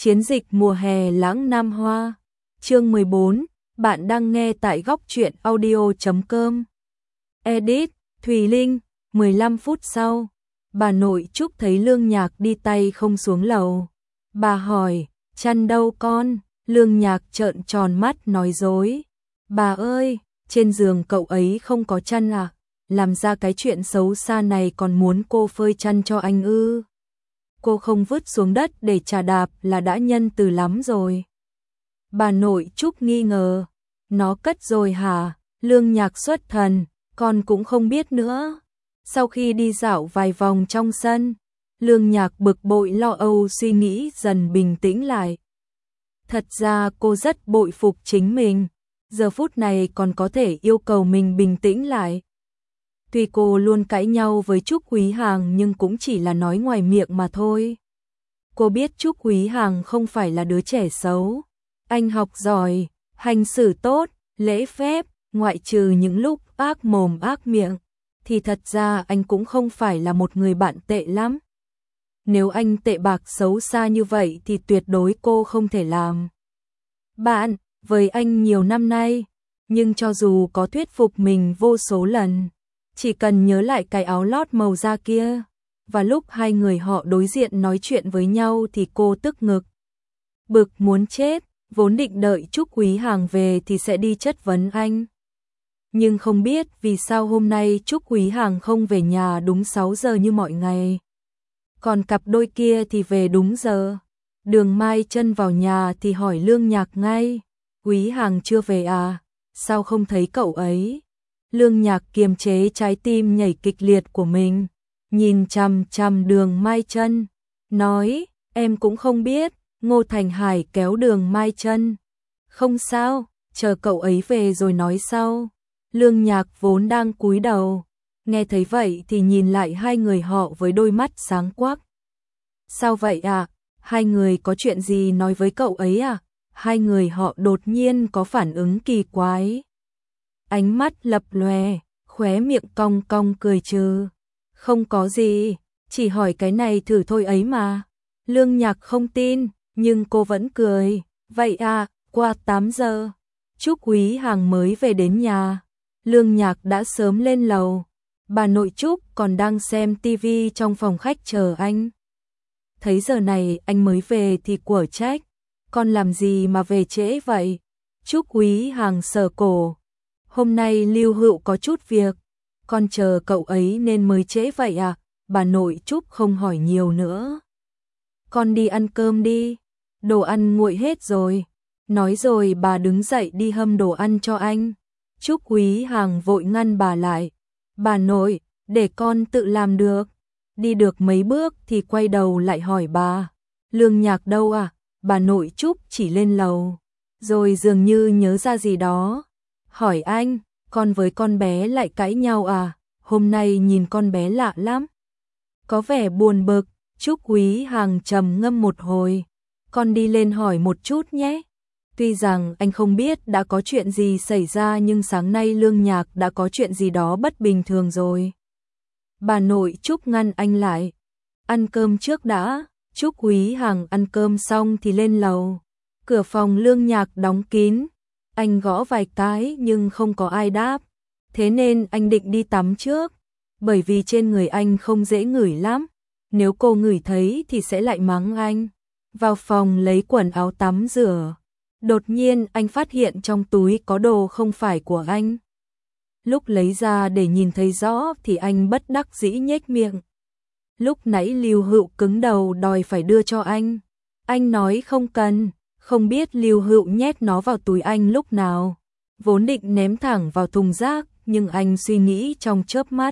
Chiến dịch mùa hè lãng Nam Hoa. Chương 14, bạn đang nghe tại góc truyện audio.com. Edit, Thùy Linh. 15 phút sau, bà nội Trúc thấy Lương Nhạc đi tay không xuống lầu. Bà hỏi, chăn đâu con? Lương Nhạc trợn tròn mắt nói dối. Bà ơi, trên giường cậu ấy không có chăn à? Làm ra cái chuyện xấu xa này còn muốn cô phơi chăn cho anh ư? Cô không vứt xuống đất để trà đạp là đã nhân từ lắm rồi. Bà nội Trúc nghi ngờ. Nó cất rồi hả? Lương Nhạc xuất thần, con cũng không biết nữa. Sau khi đi dạo vài vòng trong sân, Lương Nhạc bực bội lo âu suy nghĩ dần bình tĩnh lại. Thật ra cô rất bội phục chính mình, giờ phút này còn có thể yêu cầu mình bình tĩnh lại. Tuy cô luôn cãi nhau với Trúc Quý Hàng nhưng cũng chỉ là nói ngoài miệng mà thôi. Cô biết Trúc Quý Hàng không phải là đứa trẻ xấu. Anh học giỏi, hành xử tốt, lễ phép, ngoại trừ những lúc ác mồm ác miệng, thì thật ra anh cũng không phải là một người bạn tệ lắm. Nếu anh tệ bạc xấu xa như vậy thì tuyệt đối cô không thể làm bạn với anh nhiều năm nay. Nhưng cho dù có thuyết phục mình vô số lần, chỉ cần nhớ lại cái áo lót màu da kia, và lúc hai người họ đối diện nói chuyện với nhau thì cô tức ngực. Bực muốn chết, vốn định đợi Trúc Quý Hàng về thì sẽ đi chất vấn anh. Nhưng không biết vì sao hôm nay Trúc Quý Hàng không về nhà đúng 6 giờ như mọi ngày. Còn cặp đôi kia thì về đúng giờ. Đường Mai Chân vào nhà thì hỏi Lương Nhạc ngay. Quý Hàng chưa về à? Sao không thấy cậu ấy? Lương Nhạc kiềm chế trái tim nhảy kịch liệt của mình, nhìn chằm chằm Đường Mai Chân, nói, em cũng không biết. Ngô Thành Hải kéo Đường Mai Chân. Không sao, chờ cậu ấy về rồi nói sau. Lương Nhạc vốn đang cúi đầu, nghe thấy vậy thì nhìn lại hai người họ với đôi mắt sáng quắc. Sao vậy à? Hai người có chuyện gì nói với cậu ấy à? Hai người họ đột nhiên có phản ứng kỳ quái. Ánh mắt lập lòe, khóe miệng cong cong cười trừ. Không có gì, chỉ hỏi cái này thử thôi ấy mà. Lương Nhạc không tin, nhưng cô vẫn cười. Vậy à, qua 8 giờ, Trúc Quý Hàng mới về đến nhà. Lương Nhạc đã sớm lên lầu. Bà nội Trúc còn đang xem tivi trong phòng khách chờ anh. Thấy giờ này anh mới về thì quở trách. Con làm gì mà về trễ vậy? Trúc Quý Hàng sờ cổ. Hôm nay Lưu Hữu có chút việc, con chờ cậu ấy nên mới trễ vậy à? Bà nội Trúc không hỏi nhiều nữa. Con đi ăn cơm đi, đồ ăn nguội hết rồi. Nói rồi bà đứng dậy đi hâm đồ ăn cho anh. Trúc Quý Hàng vội ngăn bà lại. Bà nội, để con tự làm được. Đi được mấy bước thì quay đầu lại hỏi bà. Lương Nhạc đâu à? Bà nội Trúc chỉ lên lầu, rồi dường như nhớ ra gì đó. Hỏi anh, con với con bé lại cãi nhau à? Hôm nay nhìn con bé lạ lắm. Có vẻ buồn bực. Trúc Quý Hàng trầm ngâm một hồi. Con đi lên hỏi một chút nhé. Tuy rằng anh không biết đã có chuyện gì xảy ra nhưng sáng nay Lương Nhạc đã có chuyện gì đó bất bình thường rồi. Bà nội Trúc ngăn anh lại. Ăn cơm trước đã. Trúc Quý Hàng ăn cơm xong thì lên lầu. Cửa phòng Lương Nhạc đóng kín. Anh gõ vài cái nhưng không có ai đáp. Thế nên anh định đi tắm trước. Bởi vì trên người anh không dễ ngửi lắm. Nếu cô ngửi thấy thì sẽ lại mắng anh. Vào phòng lấy quần áo tắm rửa. Đột nhiên anh phát hiện trong túi có đồ không phải của anh. Lúc lấy ra để nhìn thấy rõ thì anh bất đắc dĩ nhếch miệng. Lúc nãy Lưu Hữu cứng đầu đòi phải đưa cho anh. Anh nói không cần, không biết Lưu Hữu nhét nó vào túi anh lúc nào. Vốn định ném thẳng vào thùng rác, nhưng anh suy nghĩ trong chớp mắt.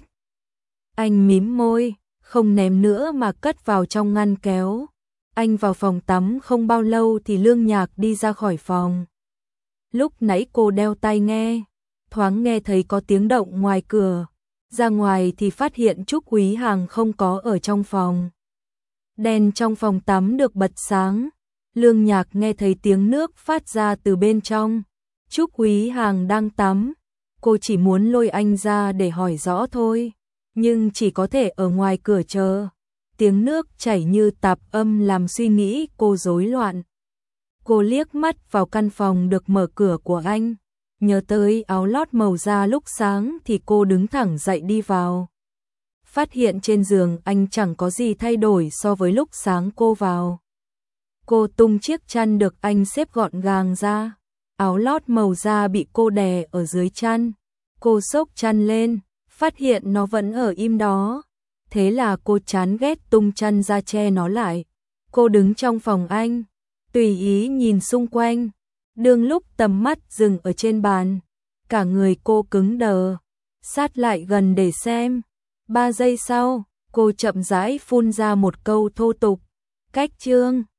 Anh mím môi, không ném nữa mà cất vào trong ngăn kéo. Anh vào phòng tắm không bao lâu thì Lương Nhạc đi ra khỏi phòng. Lúc nãy cô đeo tai nghe, thoáng nghe thấy có tiếng động ngoài cửa. Ra ngoài thì phát hiện Trúc Quý Hàng không có ở trong phòng. Đèn trong phòng tắm được bật sáng. Lương Nhạc nghe thấy tiếng nước phát ra từ bên trong. Trúc Quý Hàng đang tắm. Cô chỉ muốn lôi anh ra để hỏi rõ thôi, nhưng chỉ có thể ở ngoài cửa chờ. tiếng nước chảy như tạp âm làm suy nghĩ cô rối loạn. Cô liếc mắt vào căn phòng được mở cửa của anh, nhớ tới áo lót màu da lúc sáng thì cô đứng thẳng dậy đi vào. Phát hiện trên giường anh chẳng có gì thay đổi so với lúc sáng cô vào. Cô tung chiếc chăn được anh xếp gọn gàng ra, áo lót màu da bị cô đè ở dưới chăn. Cô xốc chăn lên, phát hiện nó vẫn ở im đó. Thế là cô chán ghét tung chăn ra che nó lại. Cô đứng trong phòng anh, tùy ý nhìn xung quanh. Đương lúc tầm mắt dừng ở trên bàn, cả người cô cứng đờ, sát lại gần để xem. 3 giây sau, cô chậm rãi phun ra một câu thô tục. Cách chương